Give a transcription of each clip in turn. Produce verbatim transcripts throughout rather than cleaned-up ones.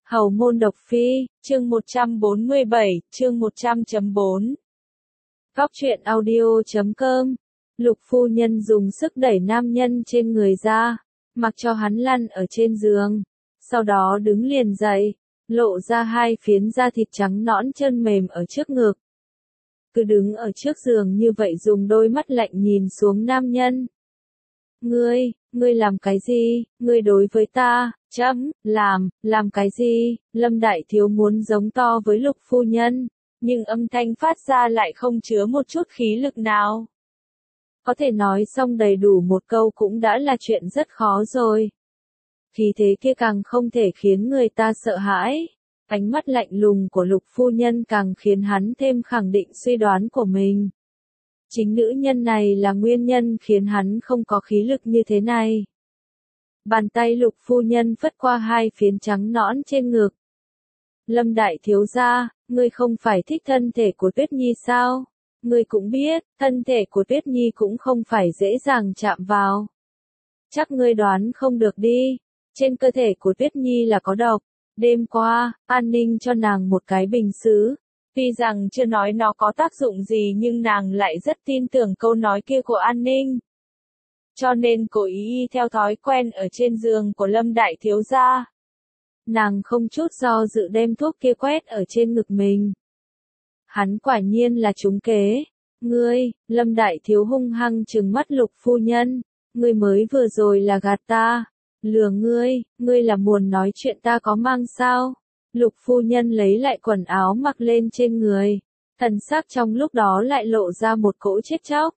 Hầu môn độc phi, chương một trăm bốn mươi bảy, chương một trăm chấm bốn. Góc truyện audio chấm com. Lục phu nhân dùng sức đẩy nam nhân trên người ra, mặc cho hắn lăn ở trên giường, sau đó đứng liền dậy, lộ ra hai phiến da thịt trắng nõn chân mềm ở trước ngực. Cứ đứng ở trước giường như vậy dùng đôi mắt lạnh nhìn xuống nam nhân. Ngươi, ngươi làm cái gì, ngươi đối với ta, chấm, làm, làm cái gì, Lâm Đại Thiếu muốn giống to với Lục phu nhân, nhưng âm thanh phát ra lại không chứa một chút khí lực nào. Có thể nói xong đầy đủ một câu cũng đã là chuyện rất khó rồi. Khí thế kia càng không thể khiến người ta sợ hãi, ánh mắt lạnh lùng của Lục phu nhân càng khiến hắn thêm khẳng định suy đoán của mình. Chính nữ nhân này là nguyên nhân khiến hắn không có khí lực như thế này. Bàn tay Lục phu nhân phất qua hai phiến trắng nõn trên ngực. Lâm Đại Thiếu gia, ngươi không phải thích thân thể của Tuyết Nhi sao? Ngươi cũng biết, thân thể của Tuyết Nhi cũng không phải dễ dàng chạm vào. Chắc ngươi đoán không được đi, trên cơ thể của Tuyết Nhi là có độc. Đêm qua, An Ninh cho nàng một cái bình sứ. Tuy rằng chưa nói nó có tác dụng gì nhưng nàng lại rất tin tưởng câu nói kia của An Ninh. Cho nên cố ý theo thói quen ở trên giường của Lâm Đại Thiếu gia. Nàng không chút do dự đem thuốc kia quét ở trên ngực mình. Hắn quả nhiên là trúng kế. Ngươi, Lâm Đại Thiếu hung hăng trừng mắt Lục phu nhân. Ngươi mới vừa rồi là gạt ta. Lừa ngươi, ngươi là muốn nói chuyện ta có mang sao? Lục phu nhân lấy lại quần áo mặc lên trên người. Thần sắc trong lúc đó lại lộ ra một cỗ chết chóc.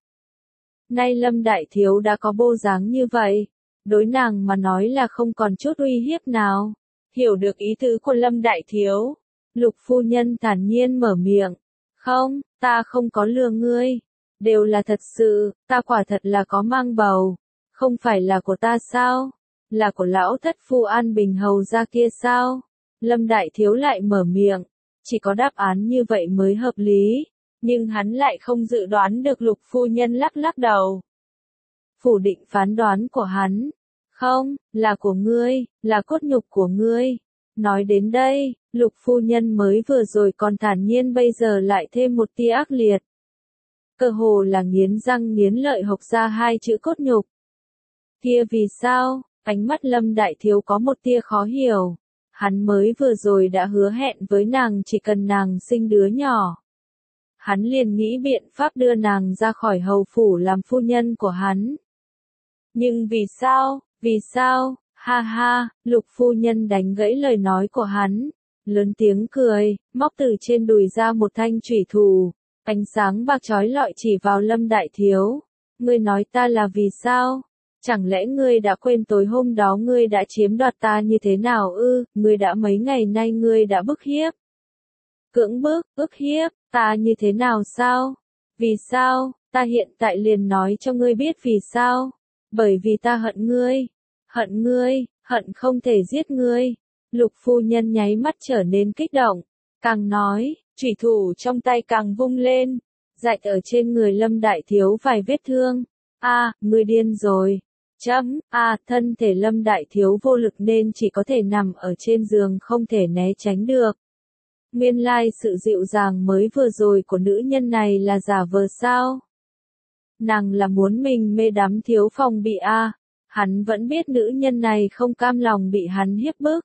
Nay Lâm Đại Thiếu đã có bộ dáng như vậy, đối nàng mà nói là không còn chút uy hiếp nào. Hiểu được ý tứ của Lâm Đại Thiếu, Lục phu nhân thản nhiên mở miệng. Không, ta không có lừa ngươi. Đều là thật sự, ta quả thật là có mang bầu. Không phải là của ta sao? Là của lão thất phu An Bình hầu gia kia sao? Lâm Đại Thiếu lại mở miệng. Chỉ có đáp án như vậy mới hợp lý. Nhưng hắn lại không dự đoán được Lục phu nhân lắc lắc đầu. Phủ định phán đoán của hắn. Không, là của ngươi, là cốt nhục của ngươi. Nói đến đây, Lục phu nhân mới vừa rồi còn thản nhiên bây giờ lại thêm một tia ác liệt. Cơ hồ là nghiến răng nghiến lợi hộc ra hai chữ cốt nhục. Kia vì sao? Ánh mắt Lâm Đại Thiếu có một tia khó hiểu. Hắn mới vừa rồi đã hứa hẹn với nàng chỉ cần nàng sinh đứa nhỏ. Hắn liền nghĩ biện pháp đưa nàng ra khỏi hầu phủ làm phu nhân của hắn. Nhưng vì sao, vì sao, ha ha, Lục phu nhân đánh gãy lời nói của hắn, lớn tiếng cười, móc từ trên đùi ra một thanh chủy thủ, ánh sáng bạc chói lọi chỉ vào Lâm Đại Thiếu. Ngươi nói ta là vì sao? Chẳng lẽ ngươi đã quên tối hôm đó ngươi đã chiếm đoạt ta như thế nào ư, ngươi đã mấy ngày nay ngươi đã bức hiếp. Cưỡng bức, ức hiếp, ta như thế nào sao? Vì sao? Ta hiện tại liền nói cho ngươi biết vì sao. Bởi vì ta hận ngươi. Hận ngươi, hận không thể giết ngươi. Lục phu nhân nháy mắt trở nên kích động. Càng nói, chủy thủ trong tay càng vung lên. Rạch ở trên người Lâm Đại Thiếu vài vết thương. A, à, ngươi điên rồi. Chấm, a, à, thân thể Lâm Đại Thiếu vô lực nên chỉ có thể nằm ở trên giường không thể né tránh được. Nguyên lai sự dịu dàng mới vừa rồi của nữ nhân này là giả vờ sao? Nàng là muốn mình mê đắm thiếu phòng bị a. À. Hắn vẫn biết nữ nhân này không cam lòng bị hắn hiếp bức.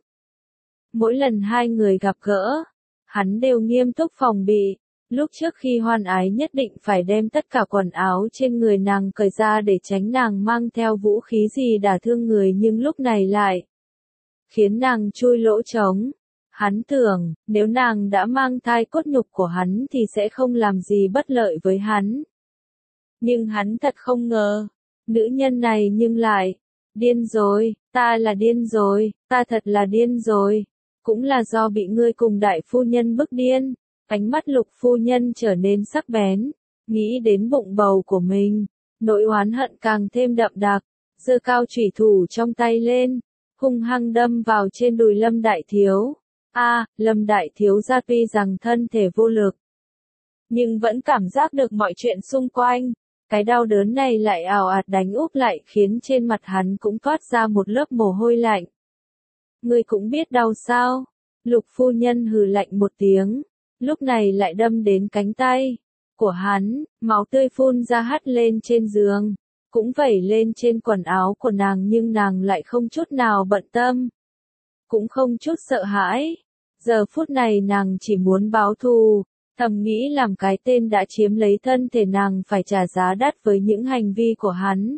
Mỗi lần hai người gặp gỡ, hắn đều nghiêm túc phòng bị. Lúc trước khi hoan ái nhất định phải đem tất cả quần áo trên người nàng cởi ra để tránh nàng mang theo vũ khí gì đả thương người, nhưng lúc này lại khiến nàng chui lỗ trống. Hắn tưởng, nếu nàng đã mang thai cốt nhục của hắn thì sẽ không làm gì bất lợi với hắn. Nhưng hắn thật không ngờ, nữ nhân này nhưng lại, điên rồi, ta là điên rồi, ta thật là điên rồi, cũng là do bị ngươi cùng đại phu nhân bức điên. Ánh mắt Lục phu nhân trở nên sắc bén, nghĩ đến bụng bầu của mình, nỗi oán hận càng thêm đậm đặc, giơ cao chủy thủ trong tay lên, hung hăng đâm vào trên đùi Lâm Đại Thiếu. A, à, Lâm Đại Thiếu gia tuy rằng thân thể vô lực, nhưng vẫn cảm giác được mọi chuyện xung quanh. Cái đau đớn này lại ào ạt đánh úp lại khiến trên mặt hắn cũng toát ra một lớp mồ hôi lạnh. Ngươi cũng biết đau sao? Lục phu nhân hừ lạnh một tiếng, lúc này lại đâm đến cánh tay của hắn, máu tươi phun ra hắt lên trên giường, cũng vẩy lên trên quần áo của nàng nhưng nàng lại không chút nào bận tâm, cũng không chút sợ hãi. Giờ phút này nàng chỉ muốn báo thù, thầm nghĩ làm cái tên đã chiếm lấy thân thể nàng phải trả giá đắt với những hành vi của hắn.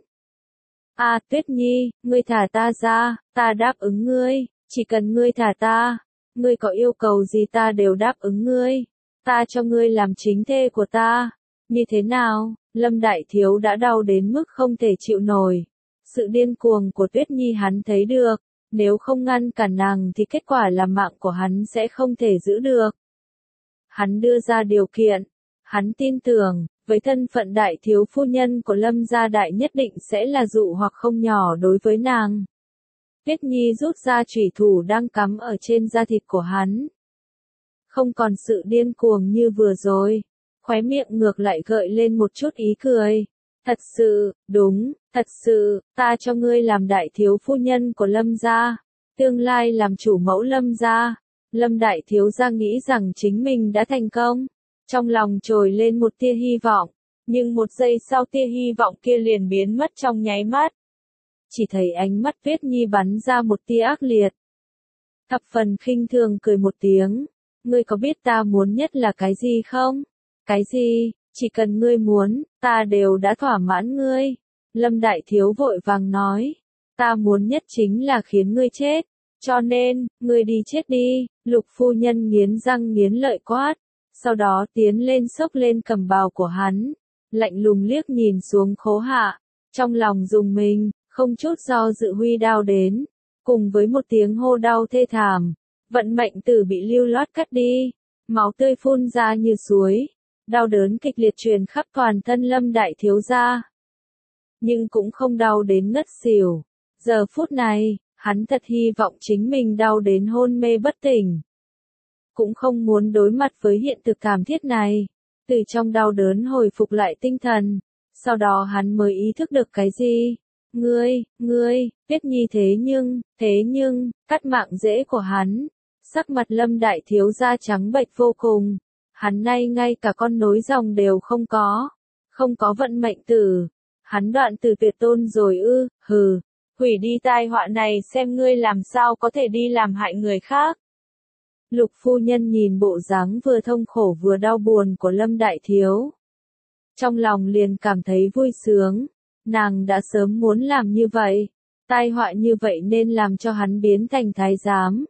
A à, Tuyết Nhi, ngươi thả ta ra, ta đáp ứng ngươi, chỉ cần ngươi thả ta, ngươi có yêu cầu gì ta đều đáp ứng ngươi, ta cho ngươi làm chính thê của ta. Như thế nào? Lâm Đại Thiếu đã đau đến mức không thể chịu nổi. Sự điên cuồng của Tuyết Nhi hắn thấy được, nếu không ngăn cản nàng thì kết quả là mạng của hắn sẽ không thể giữ được. Hắn đưa ra điều kiện, hắn tin tưởng, với thân phận đại thiếu phu nhân của Lâm gia đại nhất định sẽ là dụ hoặc không nhỏ đối với nàng. Tuyết Nhi rút ra chủy thủ đang cắm ở trên da thịt của hắn. Không còn sự điên cuồng như vừa rồi, khóe miệng ngược lại gợi lên một chút ý cười. Thật sự, đúng, thật sự, ta cho ngươi làm đại thiếu phu nhân của Lâm gia, tương lai làm chủ mẫu Lâm gia. Lâm đại thiếu gia nghĩ rằng chính mình đã thành công, trong lòng trồi lên một tia hy vọng, nhưng một giây sau tia hy vọng kia liền biến mất trong nháy mắt. Chỉ thấy ánh mắt Tuyết Nhi bắn ra một tia ác liệt. Thập phần khinh thường cười một tiếng, ngươi có biết ta muốn nhất là cái gì không? Cái gì? Chỉ cần ngươi muốn, ta đều đã thỏa mãn ngươi. Lâm đại thiếu vội vàng nói, ta muốn nhất chính là khiến ngươi chết, cho nên, ngươi đi chết đi. Lục phu nhân nghiến răng nghiến lợi quát, sau đó tiến lên xốc lên cẩm bào của hắn, lạnh lùng liếc nhìn xuống Khố Hạ, trong lòng rùng mình, không chút do dự huy đao đến, cùng với một tiếng hô đau thê thảm, vận mệnh tử bị lưu loát cắt đi, máu tươi phun ra như suối, đau đớn kịch liệt truyền khắp toàn thân Lâm đại thiếu gia. Nhưng cũng không đau đến ngất xỉu, giờ phút này, hắn thật hy vọng chính mình đau đến hôn mê bất tỉnh. Cũng không muốn đối mặt với hiện thực thảm thiết này, từ trong đau đớn hồi phục lại tinh thần, sau đó hắn mới ý thức được cái gì. Ngươi, ngươi, Tuyết Nhi thế nhưng, thế nhưng, cắt mạng rễ của hắn, sắc mặt Lâm đại thiếu gia trắng bệch vô cùng, hắn nay ngay cả con nối dòng đều không có, không có vận mệnh tử, hắn đoạn từ tuyệt tôn rồi ư, hừ, hủy đi tai họa này xem ngươi làm sao có thể đi làm hại người khác. Lục phu nhân nhìn bộ dáng vừa thông khổ vừa đau buồn của Lâm đại thiếu, trong lòng liền cảm thấy vui sướng. Nàng đã sớm muốn làm như vậy, tai họa như vậy nên làm cho hắn biến thành thái giám.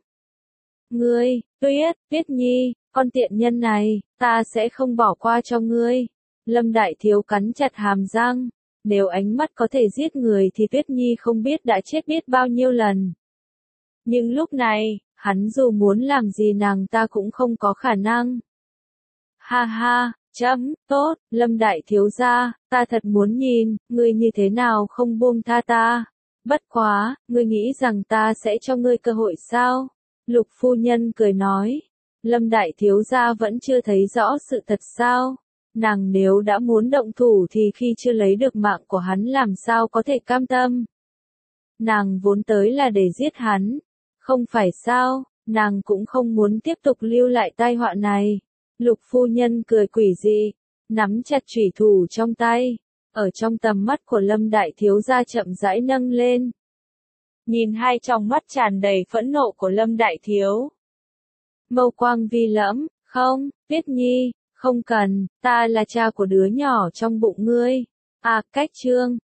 Ngươi, Tuyết, Tuyết Nhi, con tiện nhân này, ta sẽ không bỏ qua cho ngươi. Lâm đại thiếu cắn chặt hàm răng, nếu ánh mắt có thể giết người thì Tuyết Nhi không biết đã chết biết bao nhiêu lần. Nhưng lúc này, hắn dù muốn làm gì nàng ta cũng không có khả năng. Ha ha. Chấm, tốt, Lâm đại thiếu gia, ta thật muốn nhìn, ngươi như thế nào không buông tha ta. Bất quá, ngươi nghĩ rằng ta sẽ cho ngươi cơ hội sao? Lục phu nhân cười nói, Lâm đại thiếu gia vẫn chưa thấy rõ sự thật sao? Nàng nếu đã muốn động thủ thì khi chưa lấy được mạng của hắn làm sao có thể cam tâm? Nàng vốn tới là để giết hắn, không phải sao? Nàng cũng không muốn tiếp tục lưu lại tai họa này. Lục phu nhân cười quỷ dị, nắm chặt chủy thủ trong tay, ở trong tầm mắt của Lâm đại thiếu gia chậm rãi nâng lên. Nhìn hai trong mắt tràn đầy phẫn nộ của Lâm đại thiếu. Mâu quang vi lẫm, không, Tuyết Nhi, không cần, ta là cha của đứa nhỏ trong bụng ngươi. À, cách chương,